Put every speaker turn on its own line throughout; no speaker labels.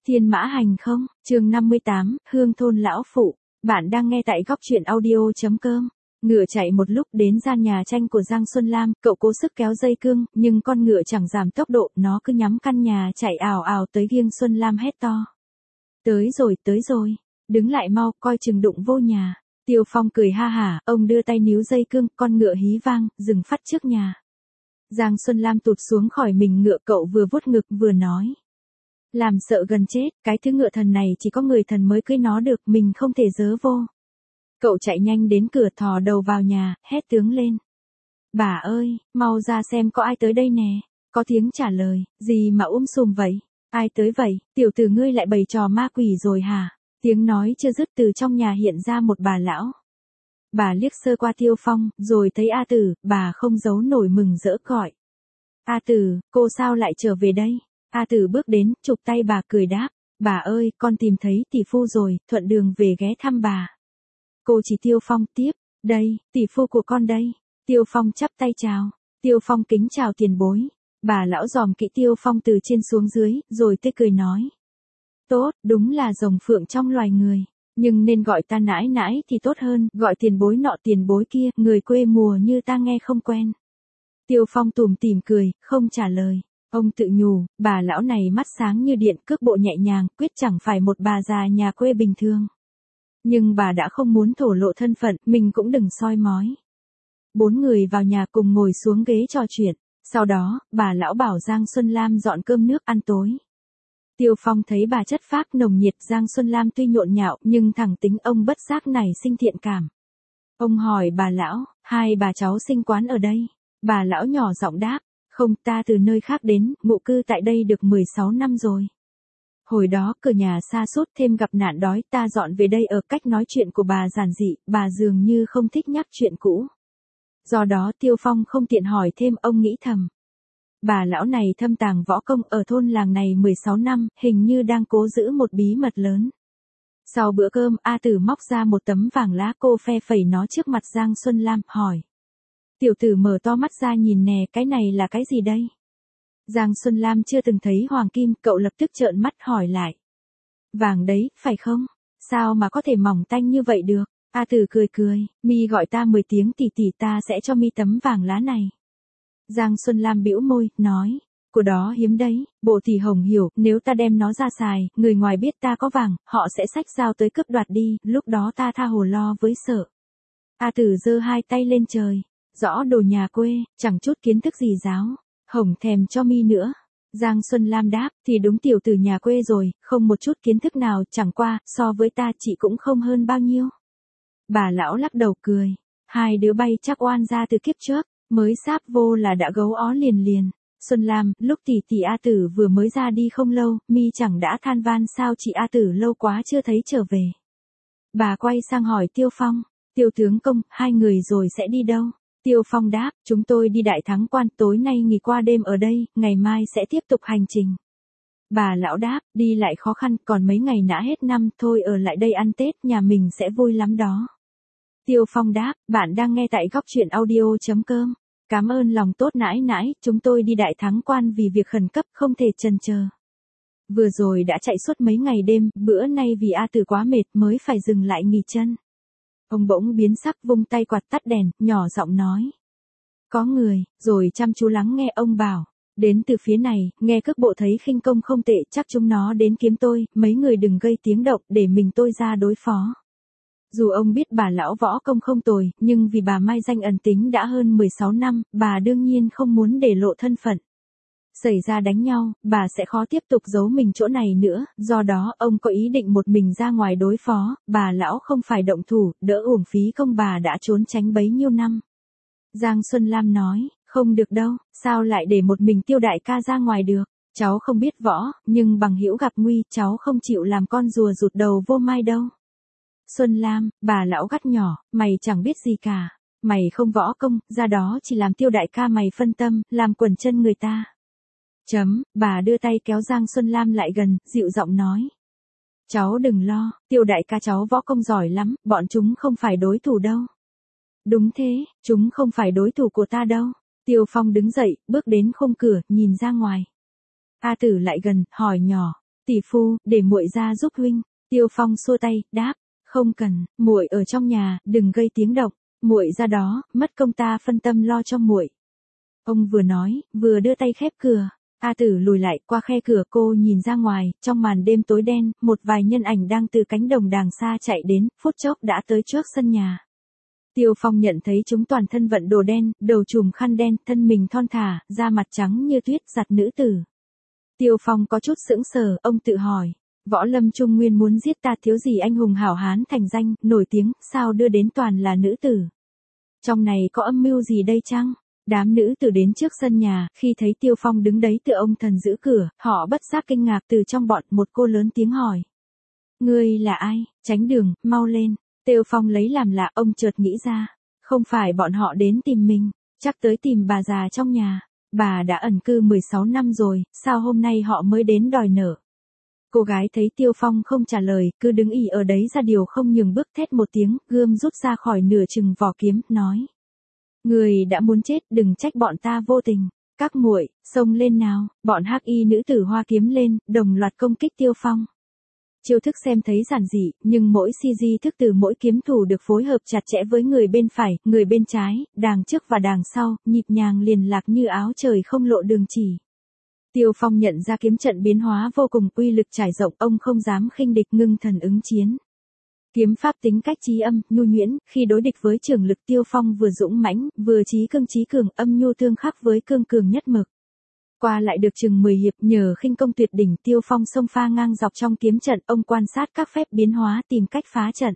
Thiên mã hành không, chương 58, Hương thôn lão phụ, bạn đang nghe tại góc truyện audio.com. Ngựa chạy một lúc đến gian nhà tranh của Giang Xuân Lam, cậu cố sức kéo dây cương, nhưng con ngựa chẳng giảm tốc độ, nó cứ nhắm căn nhà chạy ào ào tới Giang Xuân Lam hét to. Tới rồi, đứng lại mau, coi chừng đụng vô nhà. Tiêu Phong cười ha hả, ông đưa tay níu dây cương, con ngựa hí vang, dừng phát trước nhà. Giang Xuân Lam tụt xuống khỏi mình ngựa, cậu vừa vuốt ngực vừa nói. Làm sợ gần chết, cái thứ ngựa thần này chỉ có người thần mới cưới nó được, mình không thể dớ vô. Cậu chạy nhanh đến cửa, thò đầu vào nhà, hét tướng lên. Bà ơi, mau ra xem có ai tới đây nè. Có tiếng trả lời, gì mà sùm vậy? Ai tới vậy, tiểu tử ngươi lại bày trò ma quỷ rồi hả? Tiếng nói chưa dứt, từ trong nhà hiện ra một bà lão. Bà liếc sơ qua Tiêu Phong, rồi thấy A Tử, bà không giấu nổi mừng rỡ gọi. A Tử, cô sao lại trở về đây? A Tử bước đến, chụp tay bà cười đáp. Bà ơi, con tìm thấy tỷ phu rồi, thuận đường về ghé thăm bà. Cô chỉ Tiêu Phong tiếp. Đây, tỷ phu của con đây. Tiêu Phong chắp tay chào. Tiêu Phong kính chào tiền bối. Bà lão dòm kỹ Tiêu Phong từ trên xuống dưới, rồi tươi cười nói. Tốt, đúng là rồng phượng trong loài người. Nhưng nên gọi ta nãi nãi thì tốt hơn, gọi tiền bối nọ tiền bối kia, người quê mùa như ta nghe không quen. Tiêu Phong tủm tỉm cười, không trả lời. Ông tự nhủ, bà lão này mắt sáng như điện, cước bộ nhẹ nhàng, quyết chẳng phải một bà già nhà quê bình thường. Nhưng bà đã không muốn thổ lộ thân phận, mình cũng đừng soi mói. 4 người vào nhà cùng ngồi xuống ghế trò chuyện. Sau đó, bà lão bảo Giang Xuân Lam dọn cơm nước ăn tối. Tiêu Phong thấy bà chất phác nồng nhiệt, Giang Xuân Lam tuy nhộn nhạo nhưng thẳng tính ông bất giác nảy sinh thiện cảm. Ông hỏi bà lão, hai bà cháu sinh quán ở đây. Bà lão nhỏ giọng đáp, không, ta từ nơi khác đến, ngụ cư tại đây được 16 năm rồi. Hồi đó cửa nhà xa sút thêm gặp nạn đói, ta dọn về đây ở. Cách nói chuyện của bà giản dị, bà dường như không thích nhắc chuyện cũ. Do đó Tiêu Phong không tiện hỏi thêm, ông nghĩ thầm. Bà lão này thâm tàng võ công ở thôn làng này 16 năm, hình như đang cố giữ một bí mật lớn. Sau bữa cơm, A Tử móc ra một tấm vàng lá, cô phe phẩy nó trước mặt Giang Xuân Lam, hỏi. Tiểu tử mở to mắt ra nhìn nè, cái này là cái gì đây? Giang Xuân Lam chưa từng thấy hoàng kim, cậu lập tức trợn mắt hỏi lại. Vàng đấy, phải không? Sao mà có thể mỏng tanh như vậy được? A Tử cười cười, mi gọi ta 10 tiếng tỷ tỷ, ta sẽ cho mi tấm vàng lá này. Giang Xuân Lam bĩu môi, nói, của đó hiếm đấy, bộ tỷ Hồng hiểu, nếu ta đem nó ra xài, người ngoài biết ta có vàng, họ sẽ xách dao tới cướp đoạt đi, lúc đó ta tha hồ lo với sợ. A Tử giơ hai tay lên trời, rõ đồ nhà quê, chẳng chút kiến thức gì giáo, Hồng thèm cho mi nữa. Giang Xuân Lam đáp, thì đúng tiểu tử nhà quê rồi, không một chút kiến thức nào, chẳng qua, so với ta chị cũng không hơn bao nhiêu. Bà lão lắc đầu cười, hai đứa bay chắc oan ra từ kiếp trước. Mới sáp vô là đã gấu ó liền liền. Xuân Lam, lúc tỷ A Tử vừa mới ra đi không lâu, mi chẳng đã than van sao chị A Tử lâu quá chưa thấy trở về. Bà quay sang hỏi Tiêu Phong, Tiêu tướng công, hai người rồi sẽ đi đâu? Tiêu Phong đáp, chúng tôi đi Đại Thắng Quan, tối nay nghỉ qua đêm ở đây, ngày mai sẽ tiếp tục hành trình. Bà lão đáp, đi lại khó khăn, còn mấy ngày đã hết năm, thôi ở lại đây ăn Tết, nhà mình sẽ vui lắm đó. Tiêu Phong đáp, bạn đang nghe tại góc truyện audio.com. Cảm ơn lòng tốt nãi nãi, chúng tôi đi Đại Thắng Quan vì việc khẩn cấp, không thể chần chờ. Vừa rồi đã chạy suốt mấy ngày đêm, bữa nay vì A Tử quá mệt mới phải dừng lại nghỉ chân. Ông bỗng biến sắc, vung tay quạt tắt đèn, nhỏ giọng nói. Có người, rồi chăm chú lắng nghe ông bảo. Đến từ phía này, nghe cước bộ thấy khinh công không tệ, chắc chúng nó đến kiếm tôi, mấy người đừng gây tiếng động, để mình tôi ra đối phó. Dù ông biết bà lão võ công không tồi, nhưng vì bà mai danh ẩn tính đã hơn 16 năm, bà đương nhiên không muốn để lộ thân phận. Xảy ra đánh nhau, bà sẽ khó tiếp tục giấu mình chỗ này nữa, do đó ông có ý định một mình ra ngoài đối phó, bà lão không phải động thủ, đỡ uổng phí công bà đã trốn tránh bấy nhiêu năm. Giang Xuân Lam nói, không được đâu, sao lại để một mình Tiêu đại ca ra ngoài được, cháu không biết võ, nhưng bằng hữu gặp nguy, cháu không chịu làm con rùa rụt đầu vô mai đâu. Xuân Lam, bà lão gắt nhỏ, mày chẳng biết gì cả, mày không võ công, ra đó chỉ làm Tiêu đại ca mày phân tâm, làm quần chân người ta. Bà đưa tay kéo Giang Xuân Lam lại gần, dịu giọng nói. Cháu đừng lo, Tiêu đại ca cháu võ công giỏi lắm, bọn chúng không phải đối thủ đâu. Đúng thế, chúng không phải đối thủ của ta đâu. Tiêu Phong đứng dậy, bước đến khung cửa, nhìn ra ngoài. A Tử lại gần, hỏi nhỏ, Tỷ phu, để muội ra giúp huynh. Tiêu Phong xua tay, đáp, không cần, muội ở trong nhà, đừng gây tiếng động, muội ra đó, mất công ta phân tâm lo cho muội. Ông vừa nói, vừa đưa tay khép cửa. A Tử lùi lại qua khe cửa, cô nhìn ra ngoài, trong màn đêm tối đen, một vài nhân ảnh đang từ cánh đồng đàng xa chạy đến, phút chốc đã tới trước sân nhà. Tiêu Phong nhận thấy chúng toàn thân vận đồ đen, đầu trùm khăn đen, thân mình thon thả, da mặt trắng như tuyết, giặt nữ tử. Tiêu Phong có chút sững sờ, ông tự hỏi, Võ Lâm Trung Nguyên muốn giết ta, thiếu gì anh hùng hảo hán thành danh, nổi tiếng, sao đưa đến toàn là nữ tử? Trong này có âm mưu gì đây chăng? Đám nữ tử đến trước sân nhà, khi thấy Tiêu Phong đứng đấy tựa ông thần giữ cửa, họ bất giác kinh ngạc, từ trong bọn một cô lớn tiếng hỏi. Ngươi là ai? Tránh đường, mau lên. Tiêu Phong lấy làm lạ, ông chợt nghĩ ra. Không phải bọn họ đến tìm mình, chắc tới tìm bà già trong nhà. Bà đã ẩn cư 16 năm rồi, sao hôm nay họ mới đến đòi nợ? Cô gái thấy Tiêu Phong không trả lời, cứ đứng ì ở đấy ra điều không nhường bước, thét một tiếng, gươm rút ra khỏi nửa chừng vỏ kiếm, nói. Người đã muốn chết, đừng trách bọn ta vô tình. Các muội, xông lên nào. Bọn hắc y nữ tử hoa kiếm lên, đồng loạt công kích Tiêu Phong. Chiêu thức xem thấy giản dị, nhưng mỗi CG thức từ mỗi kiếm thủ được phối hợp chặt chẽ với người bên phải, người bên trái, đàng trước và đàng sau, nhịp nhàng liền lạc như áo trời không lộ đường chỉ. Tiêu Phong nhận ra kiếm trận biến hóa vô cùng, uy lực trải rộng, ông không dám khinh địch, ngưng thần ứng chiến. Kiếm pháp tính cách trí âm, nhu nhuyễn, khi đối địch với trường lực Tiêu Phong vừa dũng mãnh, vừa trí cường, âm nhu tương khắc với cương cường nhất mực. Qua lại được chừng 10 hiệp, nhờ khinh công tuyệt đỉnh, Tiêu Phong xông pha ngang dọc trong kiếm trận, ông quan sát các phép biến hóa tìm cách phá trận.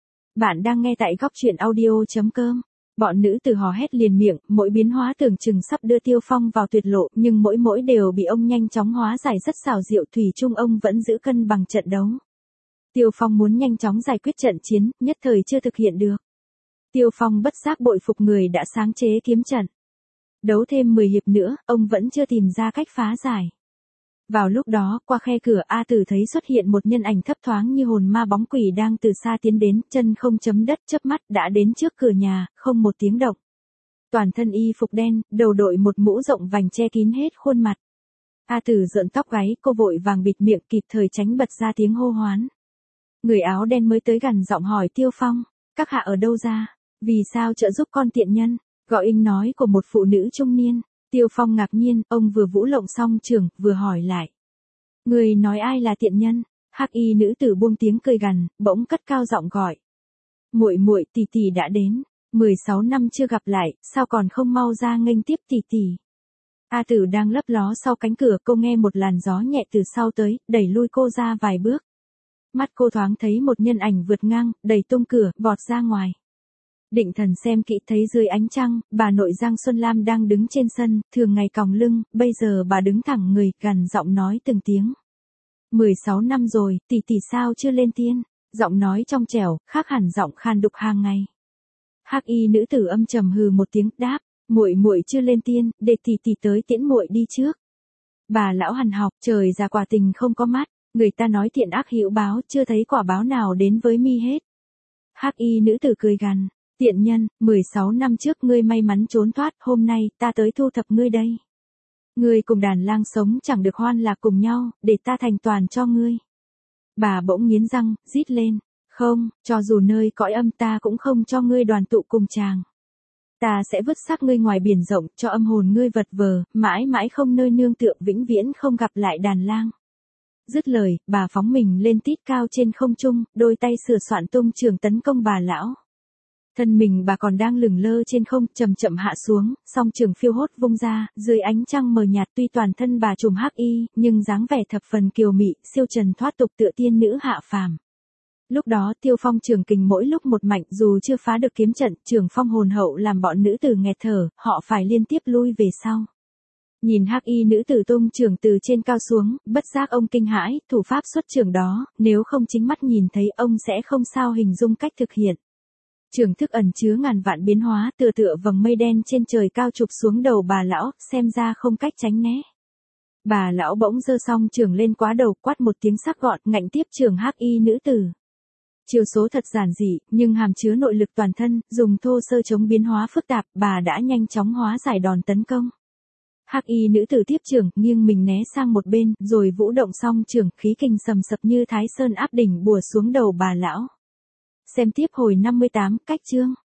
Bạn đang nghe tại góc truyện audio.com. Bọn nữ tử hò hét liền miệng, mỗi biến hóa tưởng chừng sắp đưa Tiêu Phong vào tuyệt lộ, nhưng mỗi đều bị ông nhanh chóng hóa giải rất xảo diệu, thủy chung ông vẫn giữ cân bằng trận đấu. Tiêu Phong muốn nhanh chóng giải quyết trận chiến, nhất thời chưa thực hiện được. Tiêu Phong bất giác bội phục người đã sáng chế kiếm trận. Đấu thêm 10 hiệp nữa, ông vẫn chưa tìm ra cách phá giải. Vào lúc đó, qua khe cửa A Tử thấy xuất hiện một nhân ảnh thấp thoáng như hồn ma bóng quỷ đang từ xa tiến đến, chân không chấm đất, chớp mắt đã đến trước cửa nhà, không một tiếng động. Toàn thân y phục đen, đầu đội một mũ rộng vành che kín hết khuôn mặt. A Tử rợn tóc gáy, cô vội vàng bịt miệng, kịp thời tránh bật ra tiếng hô hoán. Người áo đen mới tới gần giọng hỏi Tiêu Phong, các hạ ở đâu ra? Vì sao trợ giúp con tiện nhân? Gọi in nói của một phụ nữ trung niên. Tiêu Phong ngạc nhiên, ông vừa vũ lộng xong trường, vừa hỏi lại. Người nói ai là tiện nhân? Hắc y nữ tử buông tiếng cười gằn, bỗng cất cao giọng gọi. Muội tỷ tỷ đã đến, 16 năm chưa gặp lại, sao còn không mau ra nghênh tiếp tỷ tỷ? A Tử đang lấp ló sau cánh cửa, cô nghe một làn gió nhẹ từ sau tới, đẩy lui cô ra vài bước. Mắt cô thoáng thấy một nhân ảnh vượt ngang, đẩy tung cửa, vọt ra ngoài. Định thần xem kỹ thấy dưới ánh trăng, bà nội Giang Xuân Lam đang đứng trên sân, thường ngày còng lưng, bây giờ bà đứng thẳng người, gằn giọng nói từng tiếng. 16 năm rồi, tỷ tỷ sao chưa lên tiên? Giọng nói trong trẻo, khác hẳn giọng khan đục hàng ngày. Hắc y nữ tử âm trầm hừ một tiếng, đáp, muội chưa lên tiên, để tỷ tỷ tới tiễn muội đi trước. Bà lão hằn học, trời già quả tình không có mắt, người ta nói thiện ác hữu báo, chưa thấy quả báo nào đến với mi hết. Hắc y nữ tử cười gằn. Tiện nhân, 16 năm trước ngươi may mắn trốn thoát, hôm nay ta tới thu thập ngươi đây. Ngươi cùng đàn lang sống chẳng được hoan lạc cùng nhau, để ta thành toàn cho ngươi. Bà bỗng nghiến răng, rít lên, không, cho dù nơi cõi âm ta cũng không cho ngươi đoàn tụ cùng chàng. Ta sẽ vứt xác ngươi ngoài biển rộng, cho âm hồn ngươi vật vờ, mãi mãi không nơi nương tựa, vĩnh viễn không gặp lại đàn lang. Dứt lời, bà phóng mình lên tít cao trên không trung, đôi tay sửa soạn tung trường tấn công bà lão. Thân mình bà còn đang lửng lơ trên không, chậm chậm hạ xuống, song trường phiêu hốt vung ra, dưới ánh trăng mờ nhạt, tuy toàn thân bà trùm hắc y, nhưng dáng vẻ thập phần kiều mị, siêu trần thoát tục tựa tiên nữ hạ phàm. Lúc đó Tiêu Phong trường kình mỗi lúc một mạnh, dù chưa phá được kiếm trận, trường phong hồn hậu làm bọn nữ tử nghẹt thở, họ phải liên tiếp lui về sau. Nhìn hắc y nữ tử tung trường từ trên cao xuống, bất giác ông kinh hãi, thủ pháp xuất trường đó, nếu không chính mắt nhìn thấy ông sẽ không sao hình dung cách thực hiện. Trường thức ẩn chứa ngàn vạn biến hóa, tựa vầng mây đen trên trời cao chụp xuống đầu bà lão, xem ra không cách tránh né. Bà lão bỗng giơ song trường lên quá đầu, quát một tiếng sắc gọn, ngạnh tiếp trường hắc y nữ tử. Chiêu số thật giản dị, nhưng hàm chứa nội lực toàn thân, dùng thô sơ chống biến hóa phức tạp, bà đã nhanh chóng hóa giải đòn tấn công. Hắc y nữ tử tiếp trưởng, nghiêng mình né sang một bên, rồi vũ động song trưởng, khí kình sầm sập như Thái Sơn áp đỉnh bùa xuống đầu bà lão. Xem tiếp hồi 58, cách chương.